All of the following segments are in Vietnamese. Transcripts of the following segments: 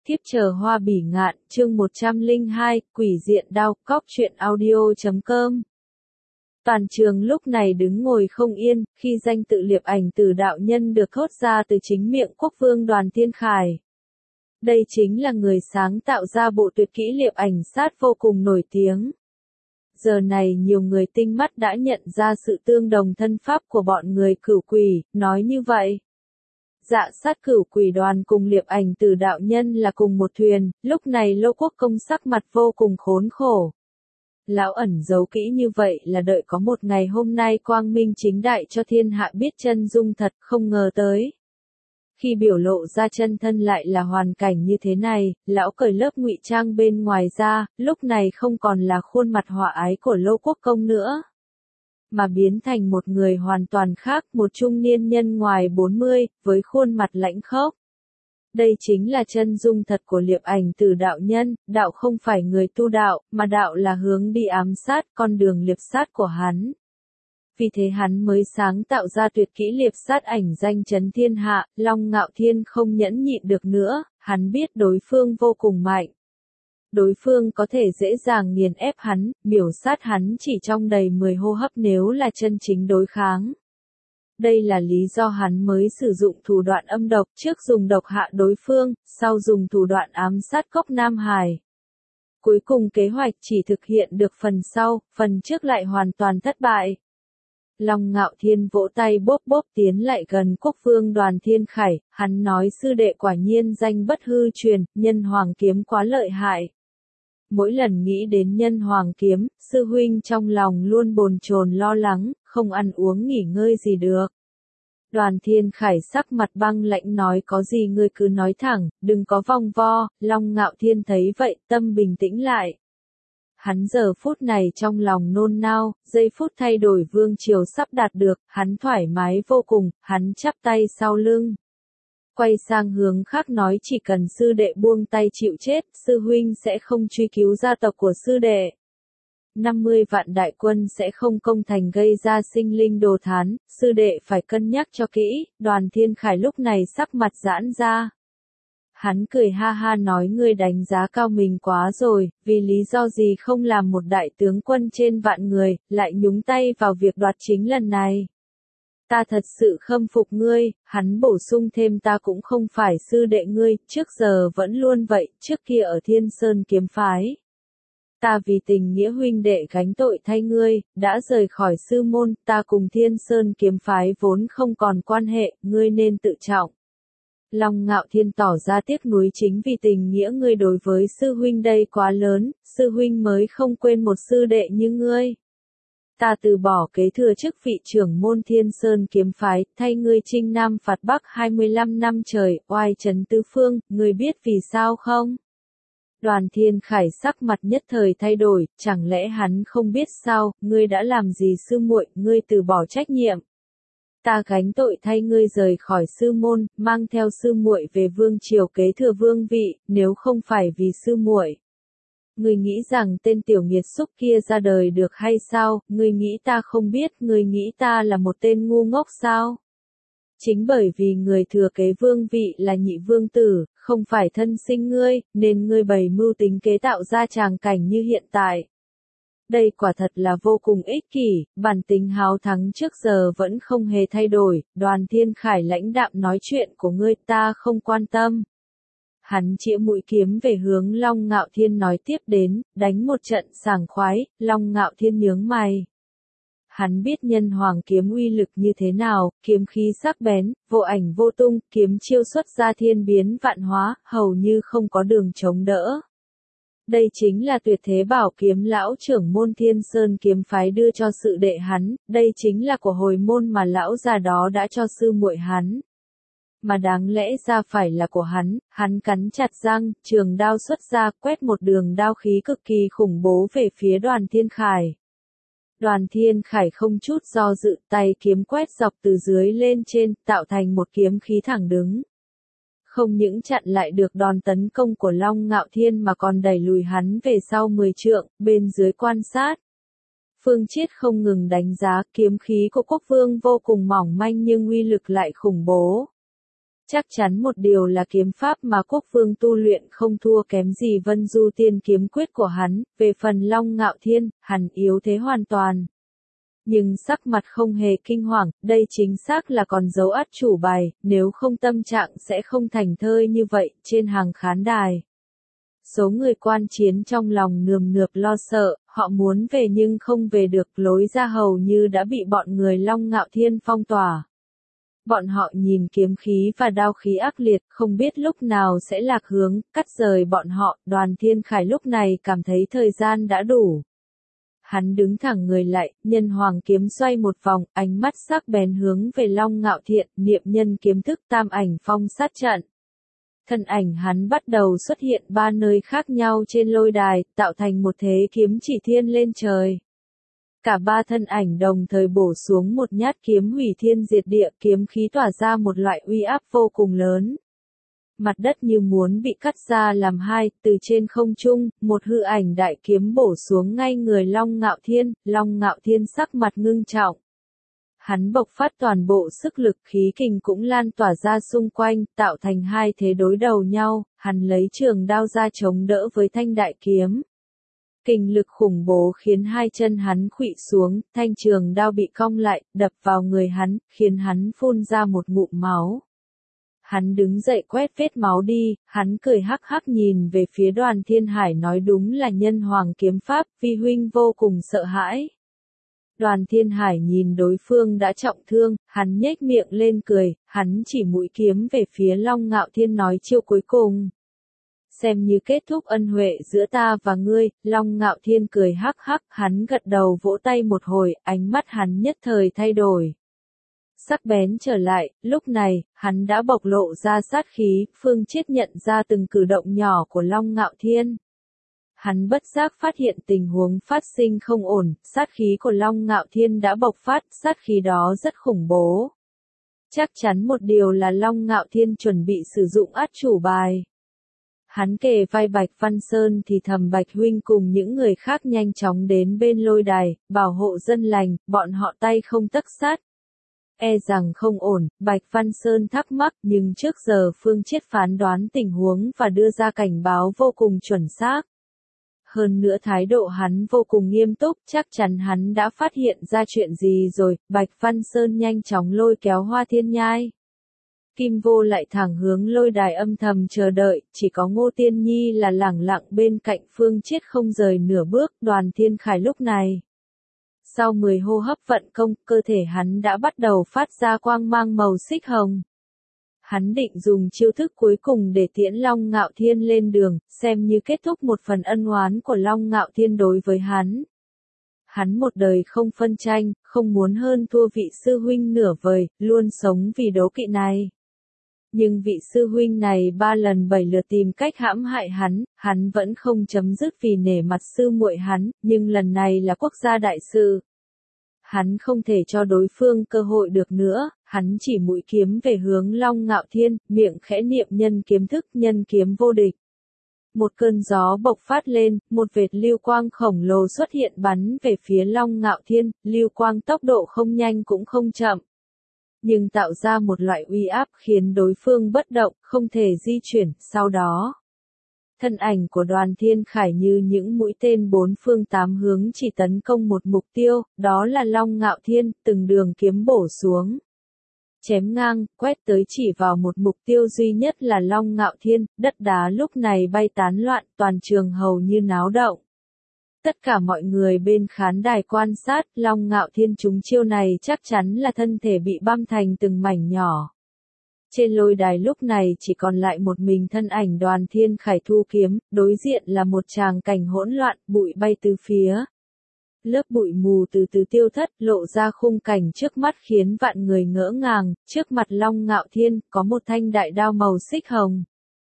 Thiếp chờ hoa bỉ ngạn, chương 102, quỷ diện đao, cóc truyện audio.com. Toàn trường lúc này đứng ngồi không yên, khi danh tự Liệp Ảnh Tử đạo nhân được thốt ra từ chính miệng quốc vương Đoàn Thiên Khải. Đây chính là người sáng tạo ra bộ tuyệt kỹ liệp ảnh sát vô cùng nổi tiếng. Giờ này nhiều người tinh mắt đã nhận ra sự tương đồng thân pháp của bọn người Cửu Quỷ, nói như vậy. Dạ sát Cửu Quỷ đoàn cùng Liệp Ảnh Tử đạo nhân là cùng một thuyền, lúc này Lô Quốc Công sắc mặt vô cùng khốn khổ. Lão ẩn giấu kỹ như vậy là đợi có một ngày hôm nay quang minh chính đại cho thiên hạ biết chân dung thật, không ngờ tới. Khi biểu lộ ra chân thân lại là hoàn cảnh như thế này, lão cởi lớp ngụy trang bên ngoài ra, lúc này không còn là khuôn mặt hòa ái của Lô Quốc Công nữa, mà biến thành một người hoàn toàn khác, một trung niên nhân ngoài 40, với khuôn mặt lãnh khốc. Đây chính là chân dung thật của Liệp Ảnh Tử đạo nhân, đạo không phải người tu đạo, mà đạo là hướng đi ám sát, con đường liệp sát của hắn. Vì thế hắn mới sáng tạo ra tuyệt kỹ liệp sát ảnh danh chấn thiên hạ, Long Ngạo Thiên không nhẫn nhịn được nữa, hắn biết đối phương vô cùng mạnh. Đối phương có thể dễ dàng nghiền ép hắn, miểu sát hắn chỉ trong đầy 10 hô hấp nếu là chân chính đối kháng. Đây là lý do hắn mới sử dụng thủ đoạn âm độc, trước dùng độc hạ đối phương, sau dùng thủ đoạn ám sát Cốc Nam Hải. Cuối cùng kế hoạch chỉ thực hiện được phần sau, phần trước lại hoàn toàn thất bại. Long Ngạo Thiên vỗ tay bốp bốp tiến lại gần quốc vương Đoàn Thiên Khải, hắn nói sư đệ quả nhiên danh bất hư truyền, nhân hoàng kiếm quá lợi hại. Mỗi lần nghĩ đến nhân hoàng kiếm, sư huynh trong lòng luôn bồn chồn lo lắng, không ăn uống nghỉ ngơi gì được. Đoàn Thiên Khải sắc mặt băng lạnh nói có gì ngươi cứ nói thẳng, đừng có vòng vo. Long Ngạo Thiên thấy vậy, tâm bình tĩnh lại. Hắn giờ phút này trong lòng nôn nao, giây phút thay đổi vương triều sắp đạt được, hắn thoải mái vô cùng, hắn chắp tay sau lưng. Quay sang hướng khác nói chỉ cần sư đệ buông tay chịu chết, sư huynh sẽ không truy cứu gia tộc của sư đệ. 50 vạn đại quân sẽ không công thành gây ra sinh linh đồ thán, sư đệ phải cân nhắc cho kỹ. Đoàn Thiên Khải lúc này sắc mặt giãn ra. Hắn cười ha ha nói ngươi đánh giá cao mình quá rồi, vì lý do gì không làm một đại tướng quân trên vạn người, lại nhúng tay vào việc đoạt chính lần này. Ta thật sự khâm phục ngươi, hắn bổ sung thêm ta cũng không phải sư đệ ngươi, trước giờ vẫn luôn vậy, trước kia ở Thiên Sơn kiếm phái. Ta vì tình nghĩa huynh đệ gánh tội thay ngươi, đã rời khỏi sư môn, ta cùng Thiên Sơn kiếm phái vốn không còn quan hệ, ngươi nên tự trọng. Long Ngạo Thiên tỏ ra tiếc nuối chính vì tình nghĩa ngươi đối với sư huynh đây quá lớn, sư huynh mới không quên một sư đệ như ngươi. Ta từ bỏ kế thừa chức vị trưởng môn Thiên Sơn kiếm phái, thay ngươi chinh Nam phạt Bắc 25 năm trời, oai trấn tứ phương, ngươi biết vì sao không? Đoàn Thiên Khải sắc mặt nhất thời thay đổi, chẳng lẽ hắn không biết sao, ngươi đã làm gì sư muội, ngươi từ bỏ trách nhiệm. Ta gánh tội thay ngươi rời khỏi sư môn, mang theo sư muội về vương triều kế thừa vương vị, nếu không phải vì sư muội. Ngươi nghĩ rằng tên tiểu nghiệt xúc kia ra đời được hay sao, ngươi nghĩ ta không biết, ngươi nghĩ ta là một tên ngu ngốc sao? Chính bởi vì người thừa kế vương vị là nhị vương tử, không phải thân sinh ngươi, nên ngươi bày mưu tính kế tạo ra tràng cảnh như hiện tại. Đây quả thật là vô cùng ích kỷ, bản tính háo thắng trước giờ vẫn không hề thay đổi. Đoàn Thiên Khải lãnh đạm nói chuyện của ngươi ta không quan tâm. Hắn chĩa mũi kiếm về hướng Long Ngạo Thiên nói tiếp đến, đánh một trận sảng khoái. Long Ngạo Thiên nhướng mày. Hắn biết nhân hoàng kiếm uy lực như thế nào, kiếm khí sắc bén, vô ảnh vô tung, kiếm chiêu xuất ra thiên biến vạn hóa, hầu như không có đường chống đỡ. Đây chính là tuyệt thế bảo kiếm lão trưởng môn Thiên Sơn kiếm phái đưa cho sự đệ hắn, đây chính là của hồi môn mà lão già đó đã cho sư muội hắn. Mà đáng lẽ ra phải là của hắn cắn chặt răng, trường đao xuất ra, quét một đường đao khí cực kỳ khủng bố về phía Đoàn Thiên Khải. Đoàn Thiên Khải không chút do dự, tay kiếm quét dọc từ dưới lên trên, tạo thành một kiếm khí thẳng đứng. Không những chặn lại được đòn tấn công của Long Ngạo Thiên mà còn đẩy lùi hắn về sau 10 trượng, bên dưới quan sát. Phương Chiết không ngừng đánh giá kiếm khí của quốc vương vô cùng mỏng manh nhưng uy lực lại khủng bố. Chắc chắn một điều là kiếm pháp mà quốc vương tu luyện không thua kém gì Vân Du Tiên kiếm quyết của hắn, về phần Long Ngạo Thiên, hắn yếu thế hoàn toàn. Nhưng sắc mặt không hề kinh hoàng, đây chính xác là còn dấu át chủ bài, nếu không tâm trạng sẽ không thành thơi như vậy, trên hàng khán đài. Số người quan chiến trong lòng nườm nượp lo sợ, họ muốn về nhưng không về được, lối ra hầu như đã bị bọn người Long Ngạo Thiên phong tỏa. Bọn họ nhìn kiếm khí và đao khí ác liệt, không biết lúc nào sẽ lạc hướng, cắt rời bọn họ, Đoàn Thiên Khải lúc này cảm thấy thời gian đã đủ. Hắn đứng thẳng người lại, nhân hoàng kiếm xoay một vòng, ánh mắt sắc bén hướng về Long Ngạo Thiên, niệm nhân kiếm thức tam ảnh phong sát trận. Thân ảnh hắn bắt đầu xuất hiện ba nơi khác nhau trên lôi đài, tạo thành một thế kiếm chỉ thiên lên trời. Cả ba thân ảnh đồng thời bổ xuống một nhát kiếm hủy thiên diệt địa, kiếm khí tỏa ra một loại uy áp vô cùng lớn. Mặt đất như muốn bị cắt ra làm hai, từ trên không trung, một hư ảnh đại kiếm bổ xuống ngay người Long Ngạo Thiên sắc mặt ngưng trọng. Hắn bộc phát toàn bộ sức lực, khí kình cũng lan tỏa ra xung quanh, tạo thành hai thế đối đầu nhau, hắn lấy trường đao ra chống đỡ với thanh đại kiếm. Kình lực khủng bố khiến hai chân hắn khuỵu xuống, thanh trường đao bị cong lại, đập vào người hắn, khiến hắn phun ra một ngụm máu. Hắn đứng dậy quét vết máu đi, hắn cười hắc hắc nhìn về phía Đoàn Thiên Hải nói đúng là nhân hoàng kiếm pháp, vi huynh vô cùng sợ hãi. Đoàn Thiên Hải nhìn đối phương đã trọng thương, hắn nhếch miệng lên cười, hắn chỉ mũi kiếm về phía Long Ngạo Thiên nói chiêu cuối cùng. Xem như kết thúc ân huệ giữa ta và ngươi, Long Ngạo Thiên cười hắc hắc, hắn gật đầu vỗ tay một hồi, ánh mắt hắn nhất thời thay đổi. Sắc bén trở lại, lúc này, hắn đã bộc lộ ra sát khí, Phương Chiết nhận ra từng cử động nhỏ của Long Ngạo Thiên. Hắn bất giác phát hiện tình huống phát sinh không ổn, sát khí của Long Ngạo Thiên đã bộc phát, sát khí đó rất khủng bố. Chắc chắn một điều là Long Ngạo Thiên chuẩn bị sử dụng át chủ bài. Hắn kề vai Bạch Văn Sơn thì thầm Bạch huynh cùng những người khác nhanh chóng đến bên lôi đài, bảo hộ dân lành, bọn họ tay không tấc sát. E rằng không ổn, Bạch Văn Sơn thắc mắc, nhưng trước giờ Phương Chiết phán đoán tình huống và đưa ra cảnh báo vô cùng chuẩn xác. Hơn nữa thái độ hắn vô cùng nghiêm túc, chắc chắn hắn đã phát hiện ra chuyện gì rồi, Bạch Văn Sơn nhanh chóng lôi kéo Hoa Thiên Nhai. Kim Vô lại thẳng hướng lôi đài âm thầm chờ đợi, chỉ có Ngô Tiên Nhi là lẳng lặng bên cạnh Phương Chiết không rời nửa bước, Đoàn Thiên Khải lúc này. Sau 10 hô hấp vận công, cơ thể hắn đã bắt đầu phát ra quang mang màu xích hồng. Hắn định dùng chiêu thức cuối cùng để tiễn Long Ngạo Thiên lên đường, xem như kết thúc một phần ân oán của Long Ngạo Thiên đối với hắn. Hắn một đời không phân tranh, không muốn hơn thua vị sư huynh nửa vời, luôn sống vì đố kỵ này. Nhưng vị sư huynh này 3 lần 7 lượt tìm cách hãm hại hắn vẫn không chấm dứt vì nể mặt sư muội hắn, nhưng lần này là quốc gia đại sự. Hắn không thể cho đối phương cơ hội được nữa, hắn chỉ mũi kiếm về hướng Long Ngạo Thiên, miệng khẽ niệm nhân kiếm thức, nhân kiếm vô địch. Một cơn gió bộc phát lên, một vệt lưu quang khổng lồ xuất hiện bắn về phía Long Ngạo Thiên, lưu quang tốc độ không nhanh cũng không chậm. Nhưng tạo ra một loại uy áp khiến đối phương bất động, không thể di chuyển, sau đó. Thân ảnh của Đoàn Thiên Khải như những mũi tên bốn phương tám hướng chỉ tấn công một mục tiêu, đó là Long Ngạo Thiên, từng đường kiếm bổ xuống. Chém ngang, quét tới chỉ vào một mục tiêu duy nhất là Long Ngạo Thiên, đất đá lúc này bay tán loạn, toàn trường hầu như náo động. Tất cả mọi người bên khán đài quan sát, Long Ngạo Thiên trúng chiêu này chắc chắn là thân thể bị băm thành từng mảnh nhỏ. Trên lôi đài lúc này chỉ còn lại một mình thân ảnh Đoàn Thiên Khải thu kiếm, đối diện là một tràng cảnh hỗn loạn, bụi bay từ phía. Lớp bụi mù từ từ tiêu thất, lộ ra khung cảnh trước mắt khiến vạn người ngỡ ngàng, trước mặt Long Ngạo Thiên, có một thanh đại đao màu xích hồng.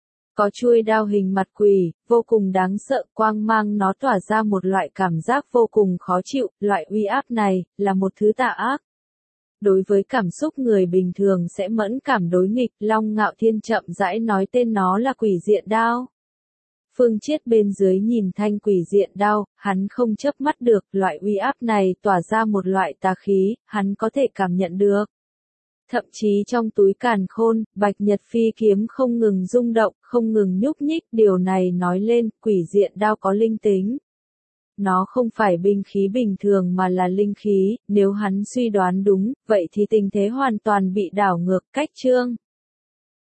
Có chuôi đao hình mặt quỷ, vô cùng đáng sợ, quang mang nó tỏa ra một loại cảm giác vô cùng khó chịu, loại uy áp này, là một thứ tà ác. Đối với cảm xúc người bình thường sẽ mẫn cảm đối nghịch, Long Ngạo Thiên chậm rãi nói tên nó là quỷ diện đao. Phương Chiết bên dưới nhìn thanh quỷ diện đao, hắn không chớp mắt được, loại uy áp này tỏa ra một loại tà khí, hắn có thể cảm nhận được. Thậm chí trong túi càn khôn, Bạch Nhật Phi kiếm không ngừng rung động, không ngừng nhúc nhích, điều này nói lên quỷ diện đao có linh tính. Nó không phải binh khí bình thường mà là linh khí, nếu hắn suy đoán đúng, vậy thì tình thế hoàn toàn bị đảo ngược. Cách chương